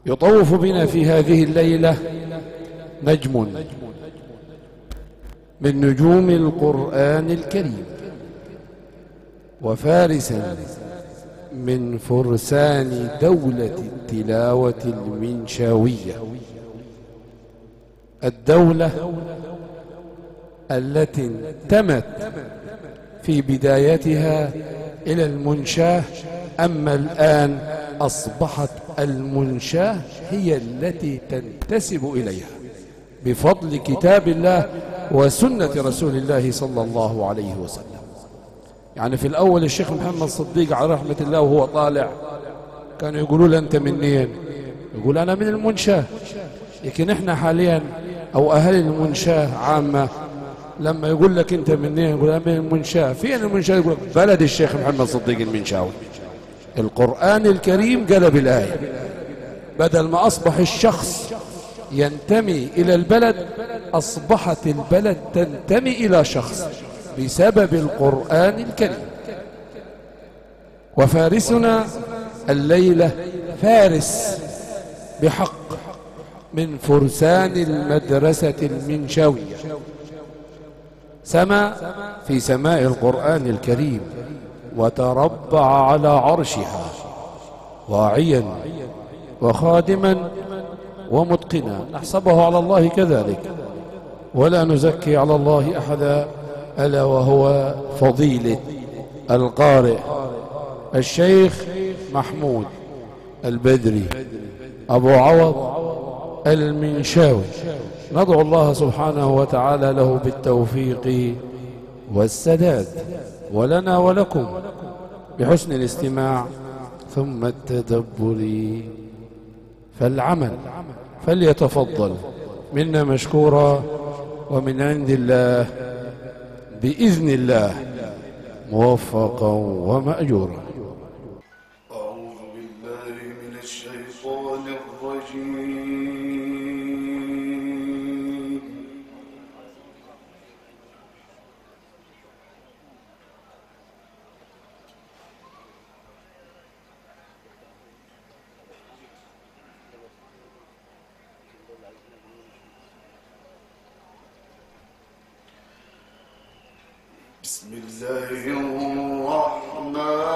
يطوف بنا في هذه الليلة نجم من نجوم القرآن الكريم، وفارسا من فرسان دولة التلاوة المنشاوية، الدولة التي انتمت في بدايتها إلى المنشاه، أما الآن أصبحت المنشاه هي التي تنتسب إليها بفضل كتاب الله وسنة رسول الله صلى الله عليه وسلم. يعني في الأول الشيخ محمد صديق على رحمة الله وهو طالع كانوا يقولوا له أنت منين؟ يقول أنا من المنشاه. لكن إحنا حاليا أو أهل المنشاه عامة لما يقول لك أنت منين يقول أنا من المنشاه. فين المنشاه؟ يقول بلد الشيخ محمد صديق المنشاوي. القرآن الكريم قلب الآية، بدل ما أصبح الشخص ينتمي إلى البلد أصبحت البلد تنتمي إلى شخص بسبب القرآن الكريم. وفارسنا الليلة فارس بحق من فرسان المدرسة المنشاوية، سما في سماء القرآن الكريم وتربع على عرشها واعيا وخادما ومتقنا، نحسبه على الله كذلك ولا نزكي على الله أحدا، ألا وهو فضيلة القارئ الشيخ محمود البدري أبو عوض المنشاوي. ندعو الله سبحانه وتعالى له بالتوفيق والسداد، ولنا ولكم بحسن الاستماع ثم التدبر فالعمل. فليتفضل منا مشكورا ومن عند الله بإذن الله موفقا ومأجورا. أعوذ بالله من الشيطان الرجيم. بسم الله الرحمن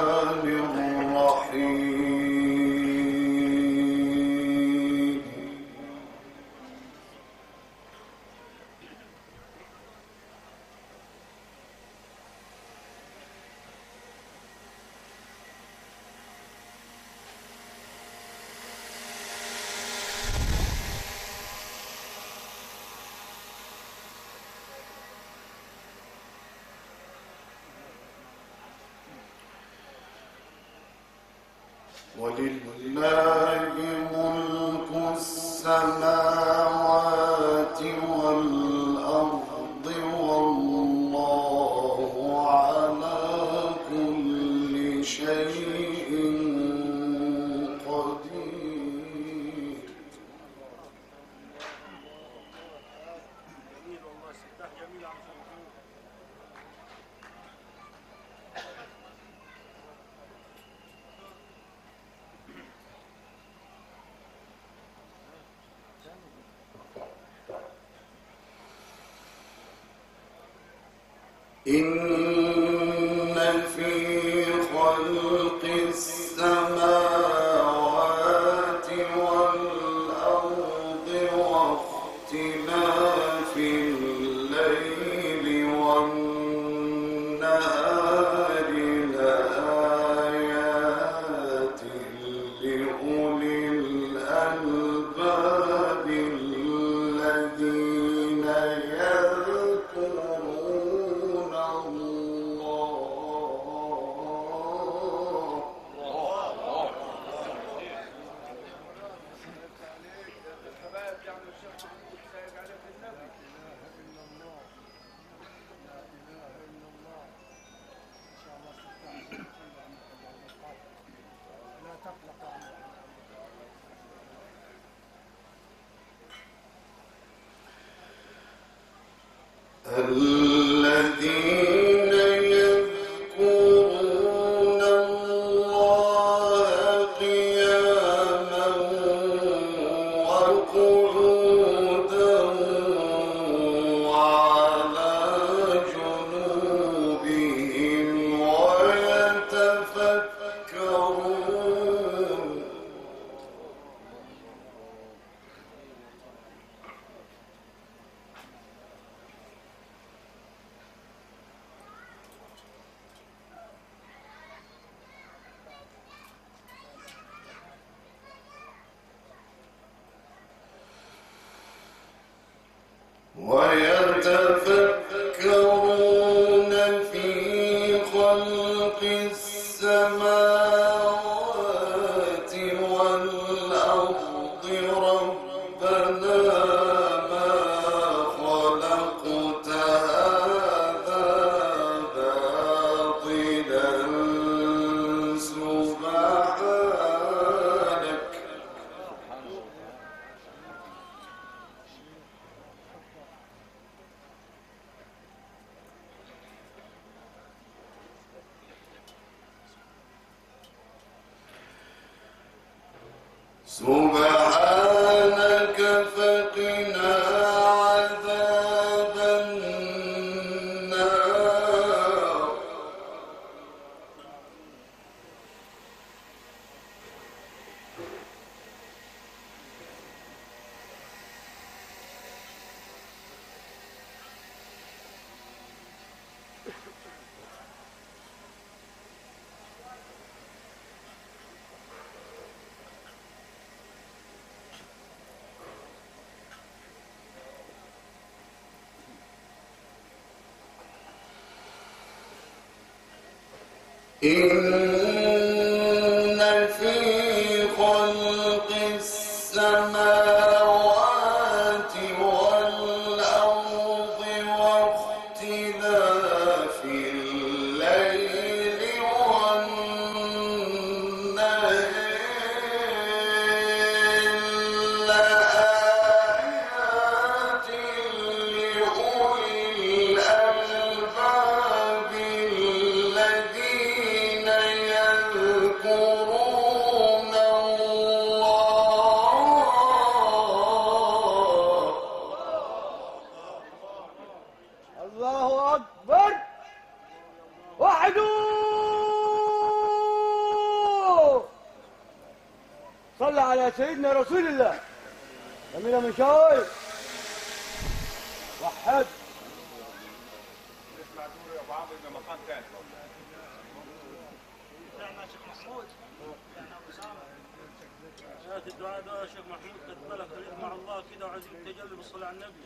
الرحيم. ولله ملك السماوات والأرض والله على كل شيء قدير. إن في خلق السماوات والأرض واختلاف الليل والنهار لآيات لأولي الألباب الذين يذكرون الذين يذكرون الله قياما خلق السماوات والأرض ربنا ما خلقت هذا باطلا سبحانك سبحانك فقنا عذاب النار إن في خلق السماوات والأرض واختلاف الليل والنهار لآيات لأولي الألباب الذين يذكرون الله أكبر. وحدوا صلى على سيدنا رسول الله. جميلة من شوي وحد الدعاء ده يا شيخ محمود خد بالك خليك مع الله كده وعايزين تجلي بالصلاة على النبي.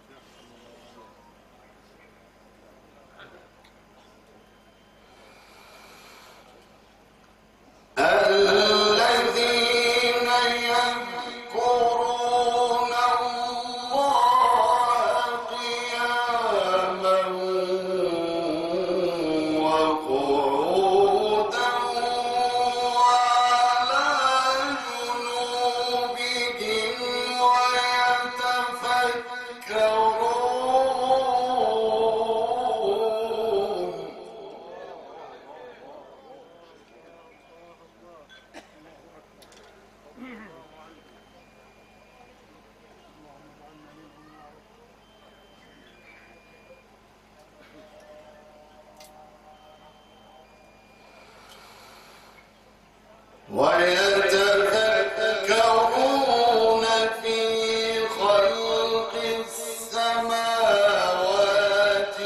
الذين يذكرون الله قياما وقعودا وعلى جنوبهم ويتفكرون ويتفكرون في خلق السماوات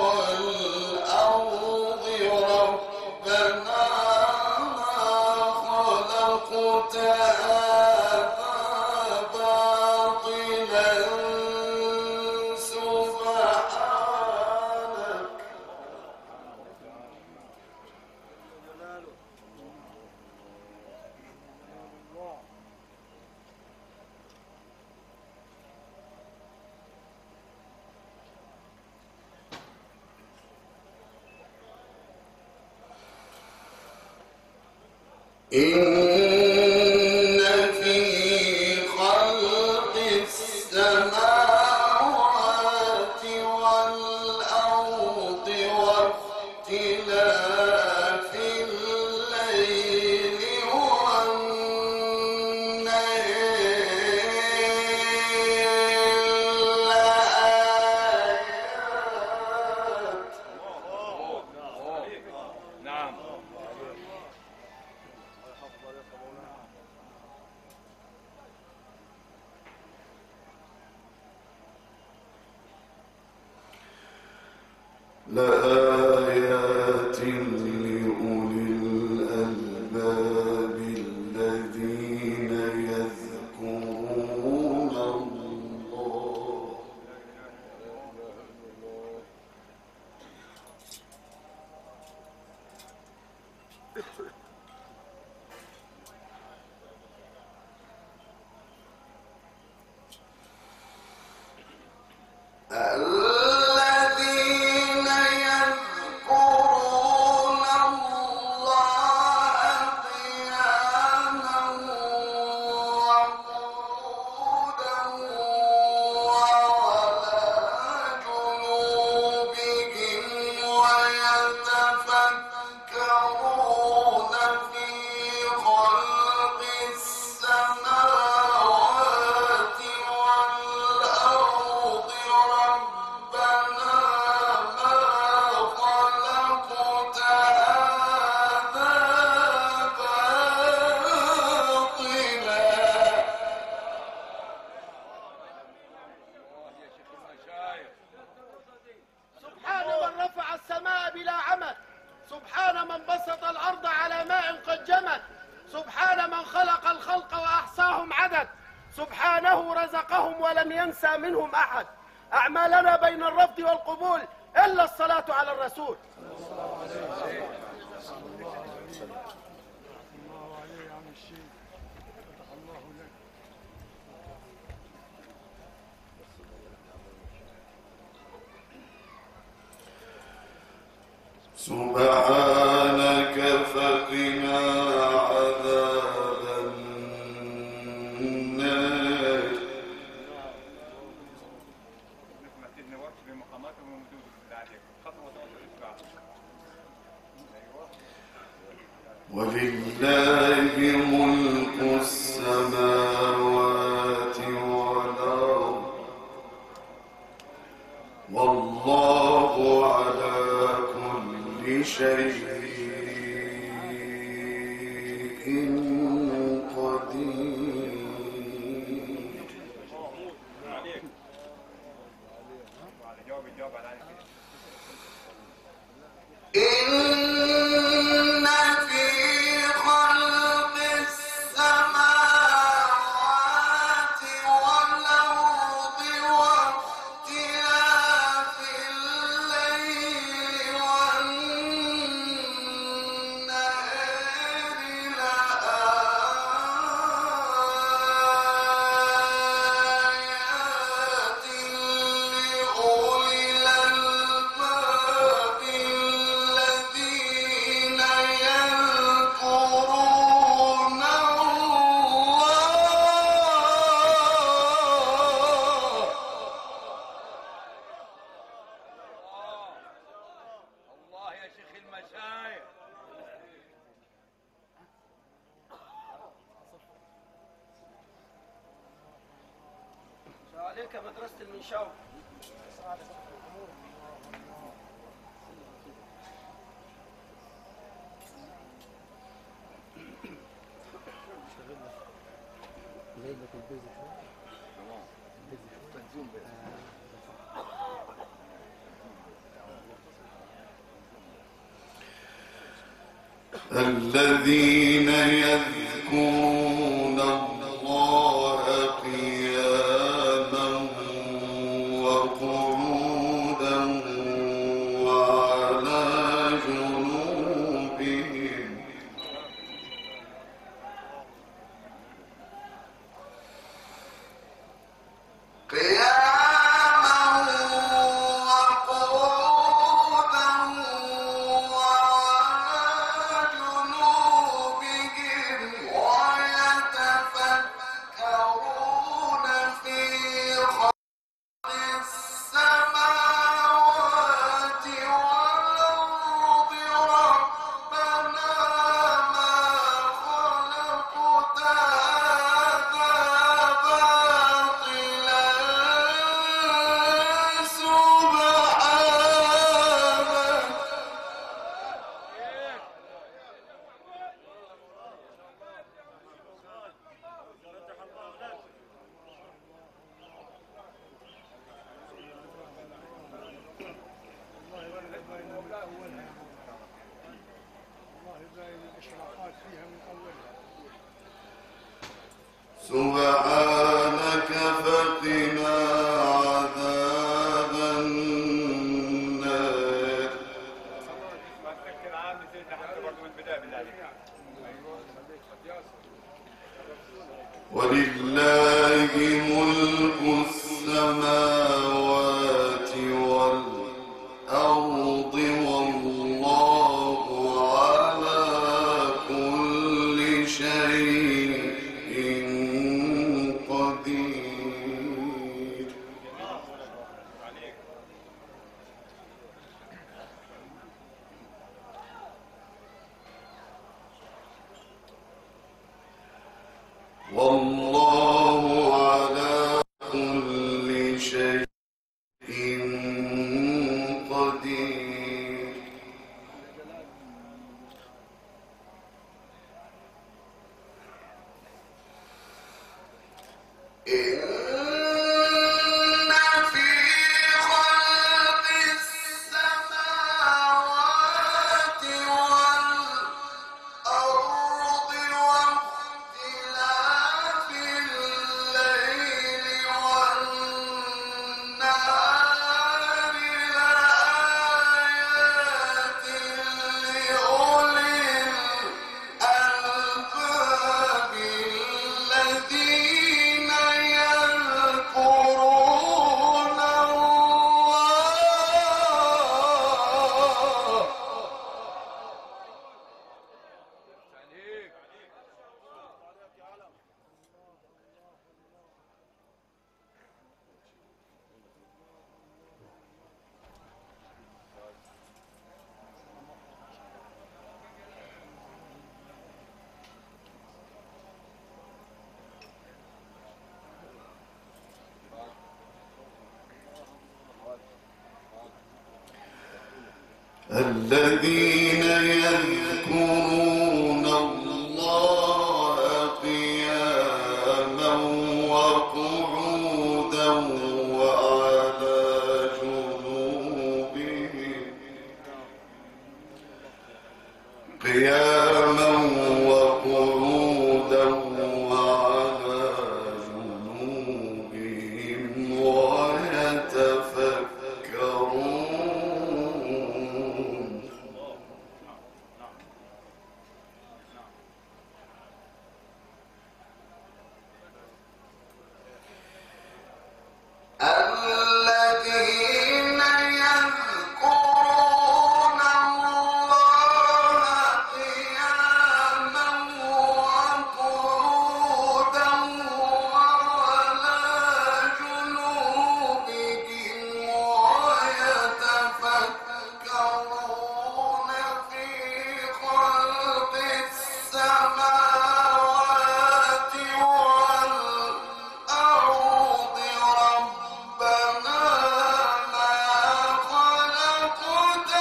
والأرض ربنا ما خلقت هذا باطلا سبحانك إن في خلق السماوات والأرض واختلاف الليل والنهار لآيات نعم. لآيات لأولي الألباب الذين يذكرون الله الذين يذكرون الله قياما وقعودا وعلى جنوبهم ويتفكرون في خلق السماوات والأرض ربنا ما خلقت هذا باطلا. سبحان من رفع السماء بلا عمد، سبحان من بسط الأرض على ماء قد جمد، سبحان من خلق الخلق وأحصاهم عدد، سبحانه رزقهم ولم ينسى منهم أحد. أعمالنا بين الرفض والقبول إلا الصلاة على الرسول. سبحانك فقنا عذاب النار. ولله ملك السماوات والأرض والله على كل شيء قدير. إن في خلق السماوات والأرض واختلاف الليل والنهار لآيات لأولي الألباب الذين يذكرون الله يا شيخ المشايخ. عليك مدرسة المنشاوي. الذين يذكرون الله قياما وقعودا وعلى جنوبهم قياما وقعودا وعلى جنوبهم ويتفكرون في خلق السماوات والأرض ربنا ما خلقت هذا باطلا سبحانك. سبحانك فقنا عذاب النار. ما تفكر عام نسيت حتى برضه من البدايه بالله عليك. ولله ملك السماوات والأرض والله على كل شيء قدير. والله على كل شيء قدير. إن في خلق السماوات والأرض واختلاف الليل والنهار لآيات لأولي الألباب الذين يذكرون الله الذين يذكرون الله قياما وقعودا وعلى جنوبهم قياما وقعودا وعلى جنوبهم ويتفكرون. الذين يذكرون الله قياما وقعودا وعلى جنوبهم ويتفكرون في خلق السماوات والأرض ربنا ما خلقت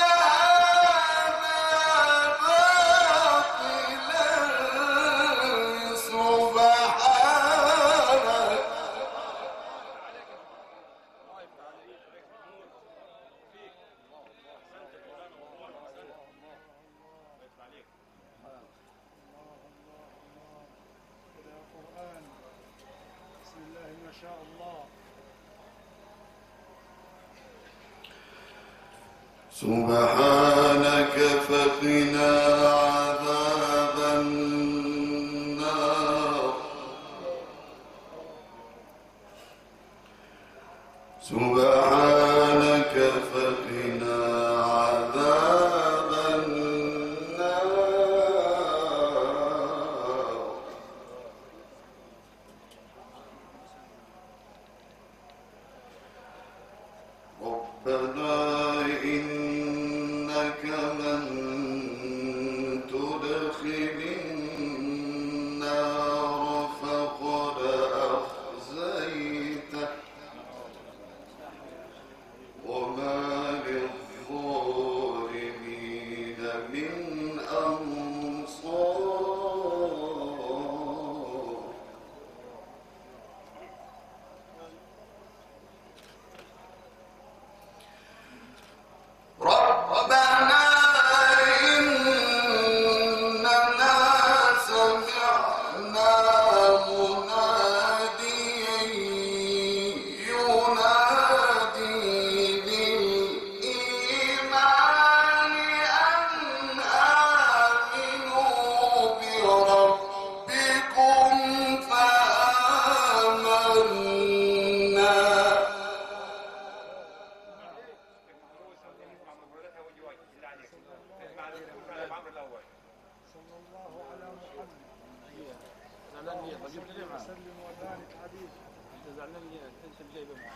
هذا باطلا سبحانك. بسم الله ما شاء الله. سبحانك فقنا عذاب النار. سبحانك فقنا عذاب النار. ربنا إنك من صلى الله على محمد زعلان بجيب لي معاه وسلم وبارك عليه. انت زعلان ليه؟ انت اللي جايبه معاه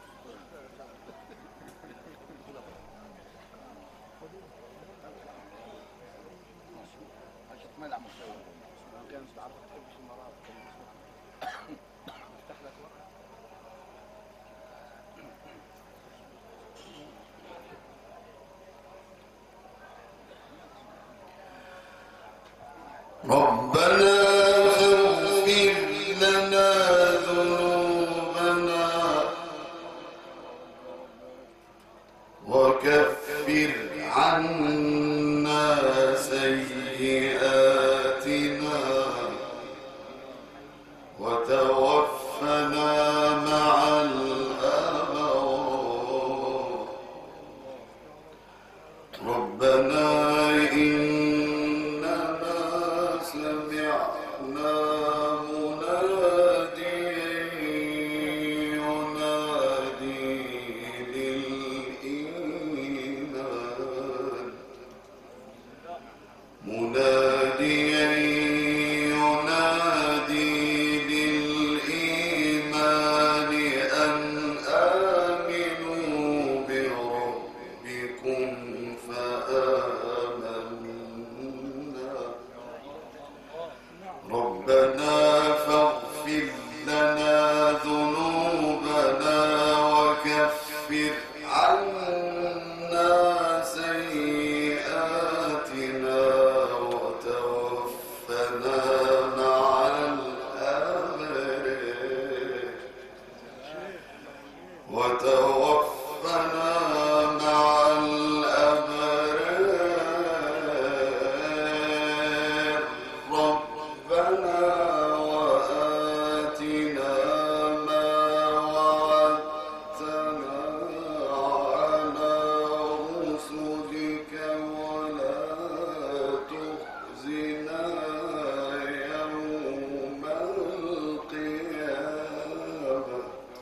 عشان تمنع مستوى كان تعرف تحبش المرات افتح لك وقت ربنا اغفر لنا ذنوبنا وكفر عنا سيئاتنا وتوفنا مع الأبرار ربنا إننا سمعنا مناديا ينادي للإيمان مناديا ينادي للإيمان أن آمنوا بربكم فآمنا ربنا فاغفر لنا ذنوبنا وكفر عنا سيئاتنا وتوفنا مع الأبرار وتوفنا مع الأبرار ربنا وآتنا ما وعدتنا على رسلك ولا تخزنا يوم القيامة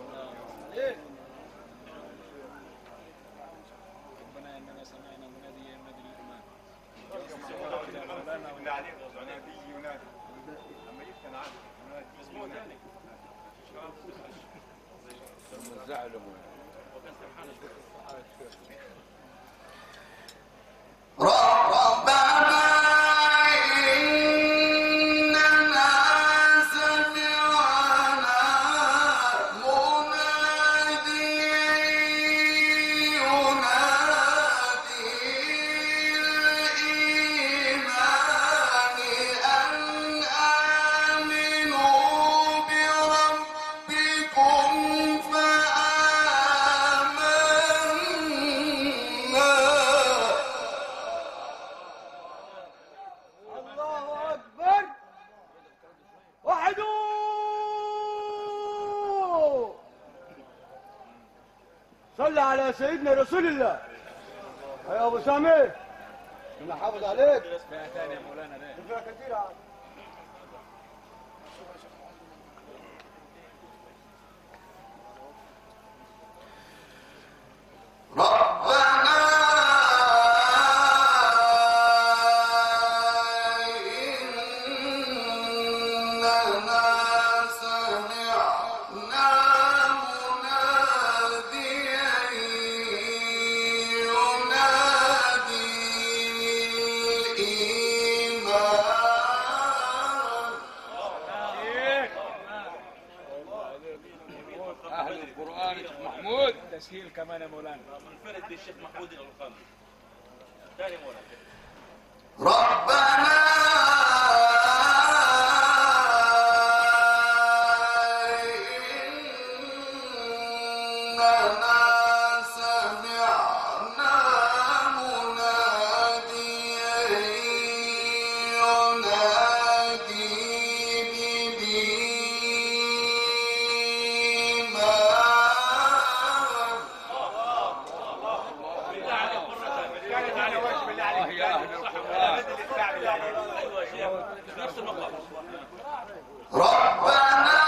ربنا اننا سمعنا مناديا ينادي للايمان ربنا إننا سمعنا مناديا ينادي للإيمان أن آمنوا بربكم فآمنا الله أكبر وحدوا صل على سيدنا رسول الله يا أبو سامي أنا حافظ عليك فيها ثاني يا مولانا ليه؟ فيها كثير عاد. ربنا إننا سمعنا مناديا ينادي للإيمان أهل القرآن محمود تسهيل كمان يا مولانا منفرد بالشيخ محمود الغلطان ثاني مولانا ربنا إننا سمعنا مناديا ينادي للإيمان يا أهل القرآن ايوه يا شيخ نفس المقام ربنا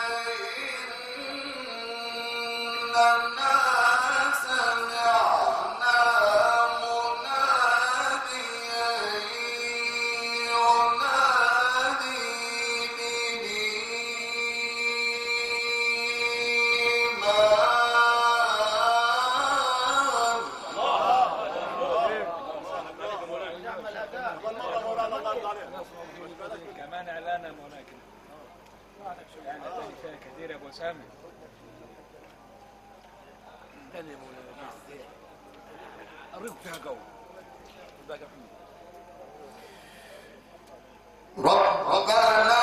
إننا سمعنا سامي الرزق فيها جو ربنا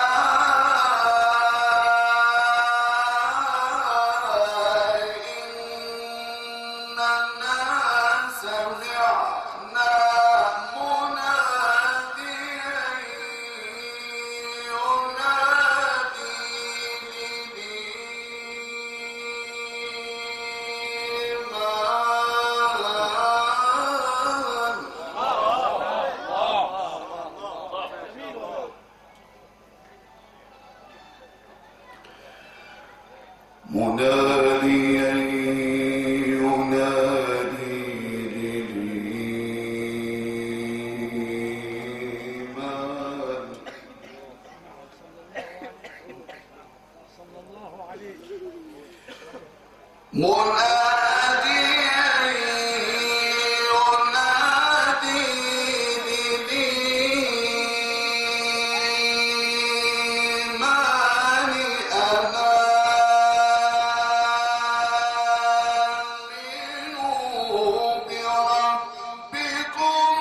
إننا سمعنا مناديا ينادي للإيمان مناديا ينادي للإيمان صلى الله عليه مناديا ينادي للإيمان أنا آمنوا بربكم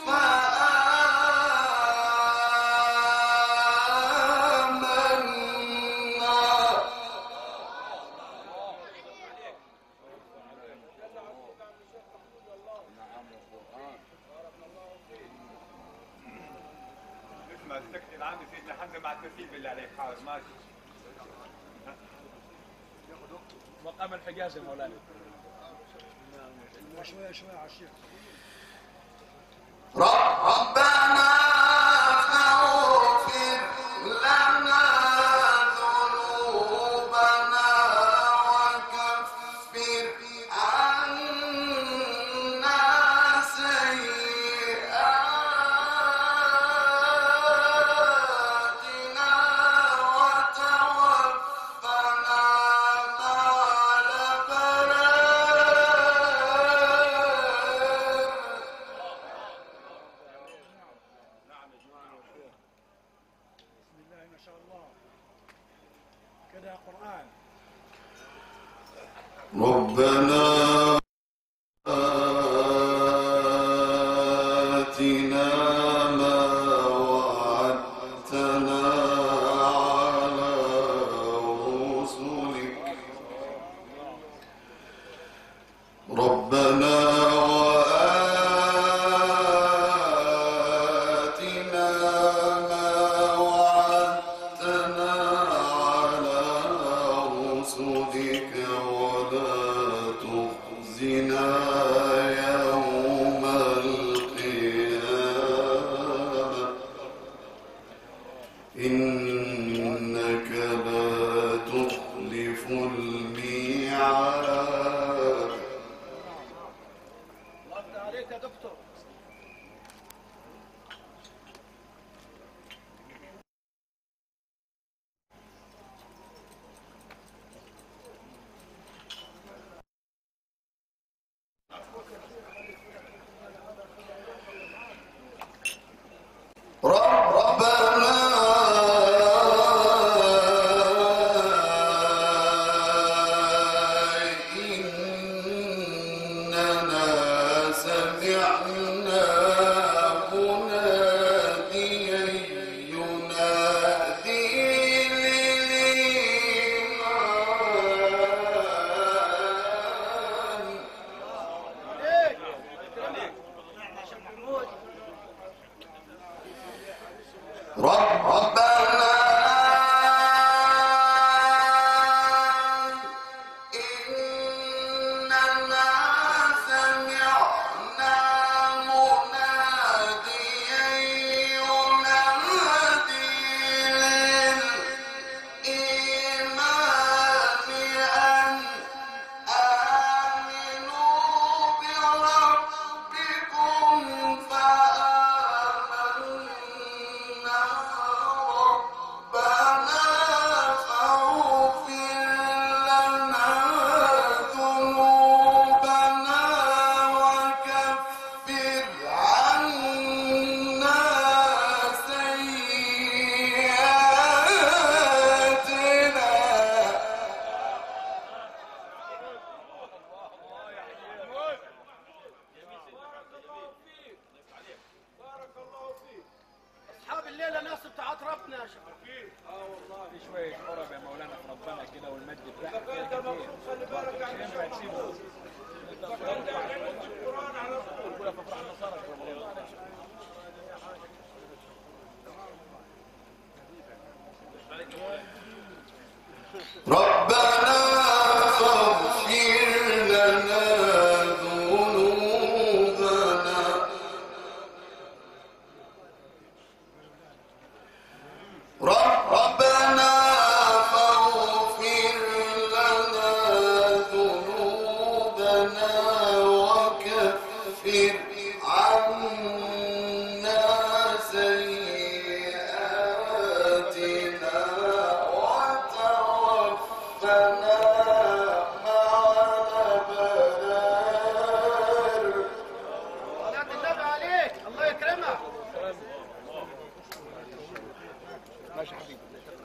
فآمنا اسمع تكتب عندي سيدنا حمزه مع الترتيب اللي عليك حاضر ماشي. مقام الحجاز يا مولانا شويه شويه على الشيخ ربنا فاغفر لنا ذنوبنا وكفر عنا سيئاتنا وتوفنا مع الأبرار. بسم الله ما شاء الله كده قرآن ربنا آتنا ما وعدتنا على رسلك ربنا وآتنا ما وعدتنا على رسلك ولا تخزنا يوم القيامة إنك لا تخلف الميعاد ولا ناس بتاعت ربنا يا شيخ؟ والله في شويه قرب يا مولانا في ربنا كده والمجد بتاعك كده كتير. خلي بالك يا عشان ما تسيبه. القرآن على طول. يقول في افراح النصارى في رمضان. ربنا فاغفر لنا ذنوبنا ربنا فاغفر لنا ذنوبنا وكفر عنا سيئاتنا وتوفنا مع الأبرار. صلاة النبي عليك، الله يكرمك. ماشي حبيبي.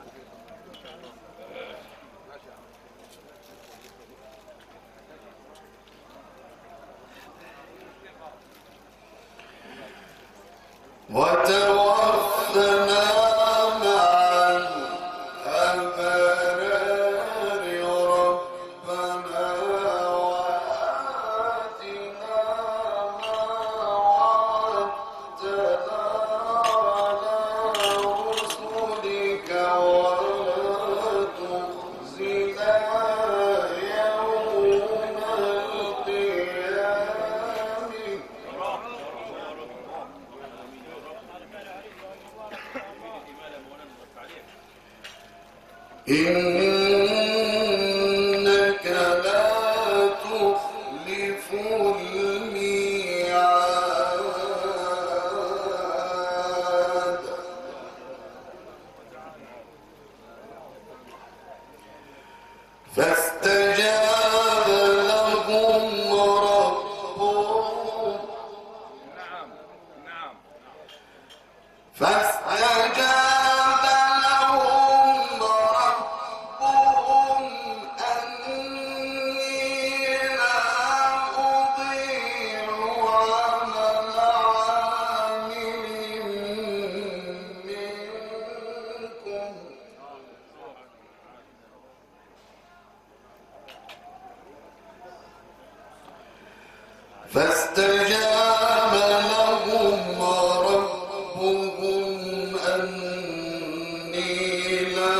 وتوفنا مع الأبرار ربنا وآتنا ما وعدتنا على رسلك ولا تخزنا يوم القيامة. إنك لا تخلف الميعاد. فاستجاب لهم ربهم فاستجاب لهم ربهم أني لا أضيع عمل عامل منكم فاستجاب لهم ربهم أني لا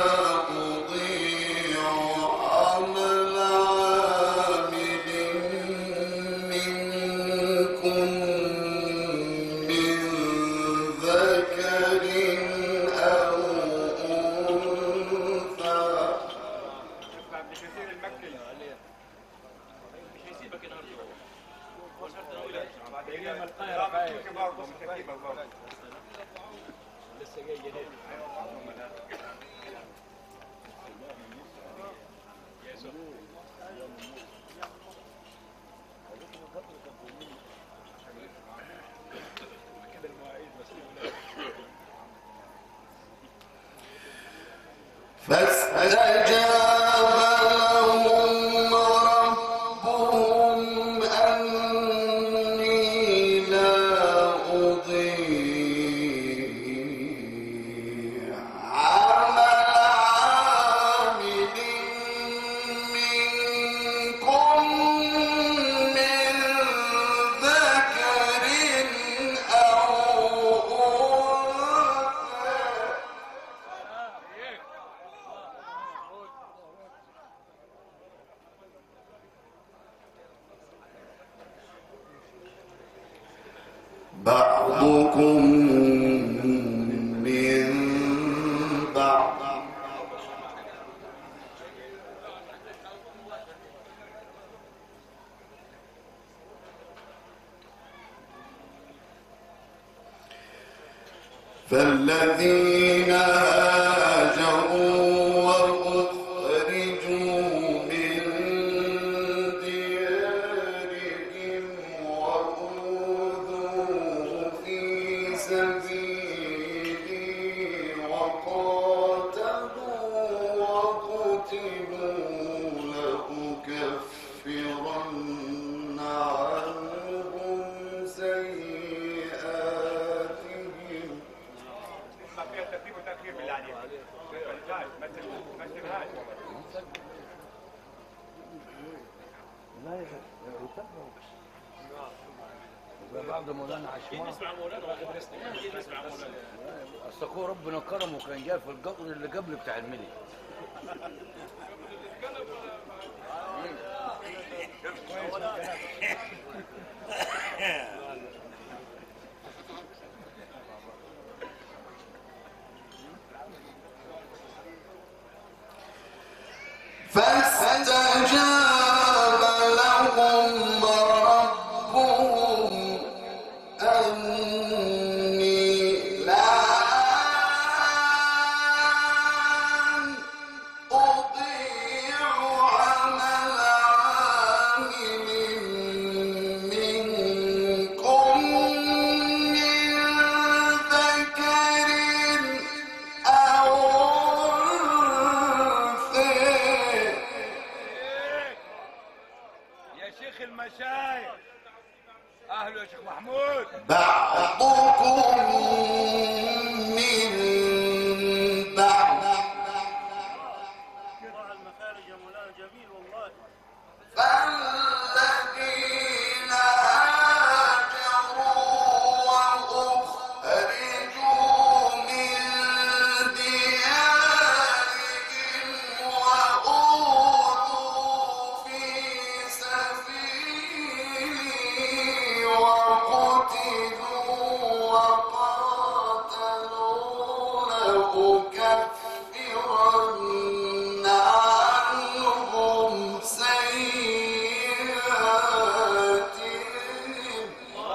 أضيع عمل عامل منكم من ذكر أو أنثى. عبد الكثير المكي مش هيسيبك النهارده. بعد أيام كده القاهرة خايف. برضه من كتيبه برضه. لسه جاي جديد. فاستجاب لهم ربهم أني لا أضيع عمل عامل منكم من ذكر أو أنثى. بعضكم من بعض. فالذين هاجروا وأخرجوا من ديارهم وأوذوا في سبيلي وقاتلوا وقتلوا لأكفرن عنهم سيئاتهم بعد مولانا عشمار نسمع مولانا واخد رسمي نسمع مولانا. اصل اخوه ربنا كرمه وكان جاي في القطر اللي قبل بتاع المني. فاستجاب لهم ربهم أني لا أضيع عمل عامل منكم من ذكر أو المشايخ اهله يا شيخ محمود. بعضكم من بعض قراءة المخارج يا مولانا جميل والله. فالذين هاجروا وأخرجوا من ديارهم وأوذوا في سبيلي وقتلوا وقاتلوا لأكفرن عنهم سيئاتهم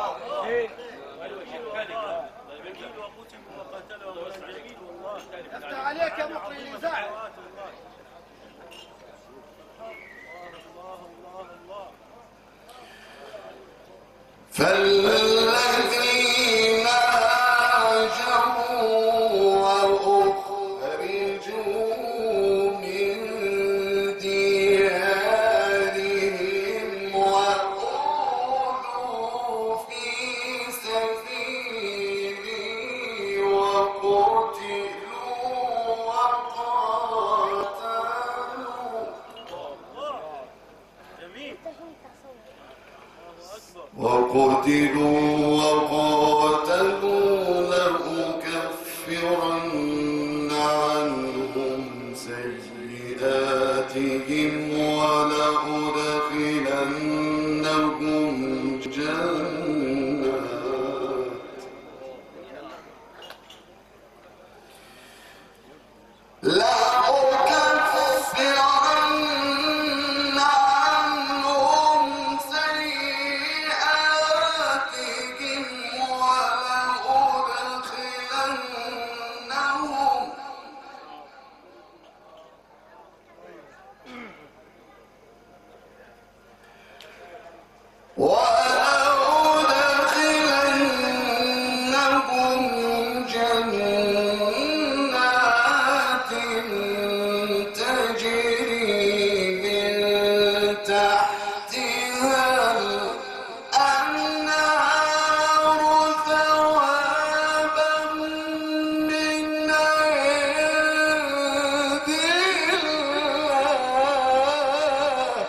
افتح عليك يا مقري الإذاعة. فالذين هاجروا وأخرجوا من ديارهم وأوذوا في سبيلي وقتلوا وقاتلوا جميل. لأكفرن عنهم سيئاتهم ولأدخلنهم جنات لأكفرن عنهم سيئاتهم ولأدخلنهم جنات تجري من تحتها الأنهار ثوابا من عند الله.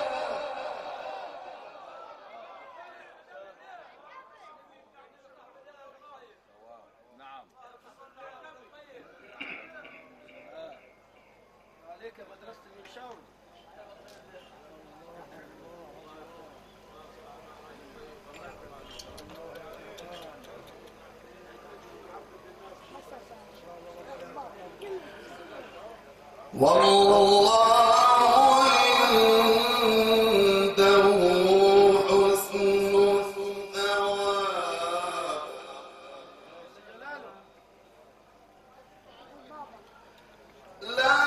عليك يا مدرسة المشاوي. والله عنده حسن الثواب. لا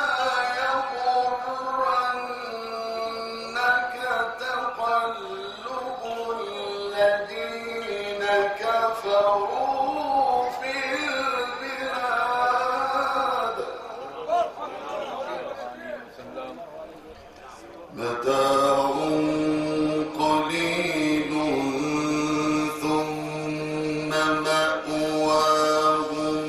يغرنك تقلب الذين كفروا في البلاد متاع قليل ثم مأواهم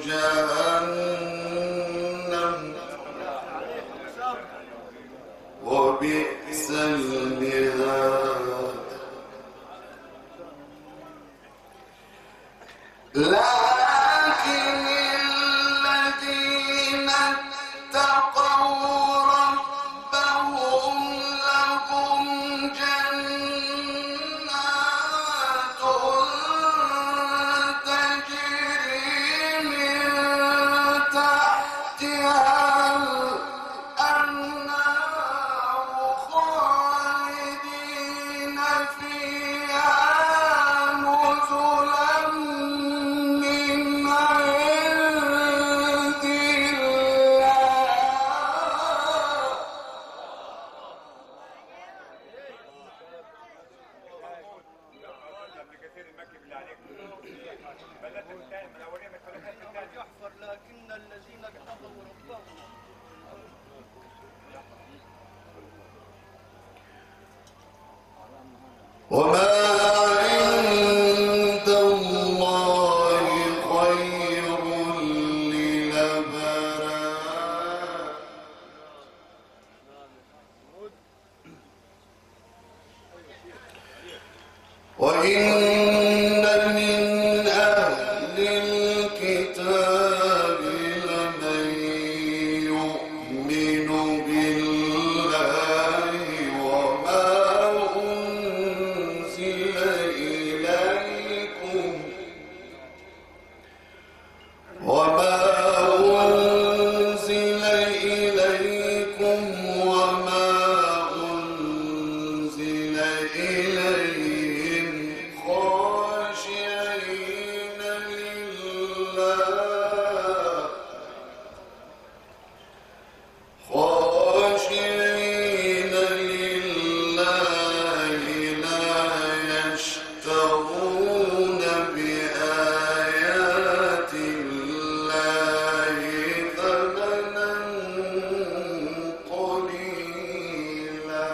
جهنم وبئس المهاد. لكن الذين اتقوا ربهم لهم جنات تجري من تحتها الأنهار خالدين فيها نزلا من عند ابن كثير المكي بالله عليك. بلدت الثاني من الاوليه من الثلاثات الثانيه. يحفر لكن الذين اتقوا ربهم وما عند الله خير للأبرار وإن من أهل الكتاب لمن يؤمن بالله وما أنزل إليكم وما أنزل إليهم خاشعين لله لا يشترون بآيات الله ثمنا قليلا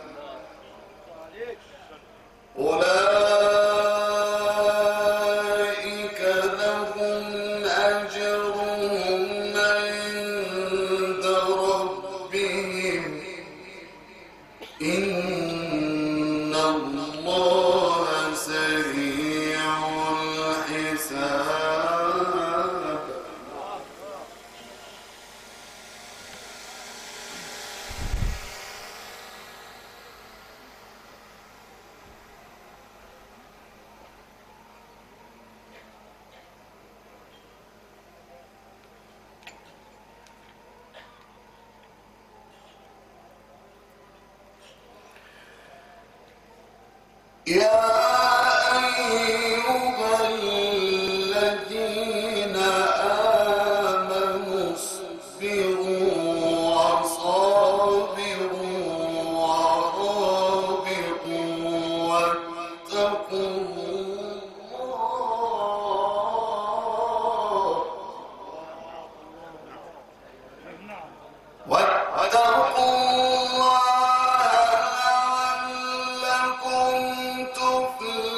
أولئك لهم أجرهم عند ربهم إن الله سريع الحساب يا أيها الذين آمنوا اصبروا وصابروا ورابطوا واتقوا الله لعلكم تفلحون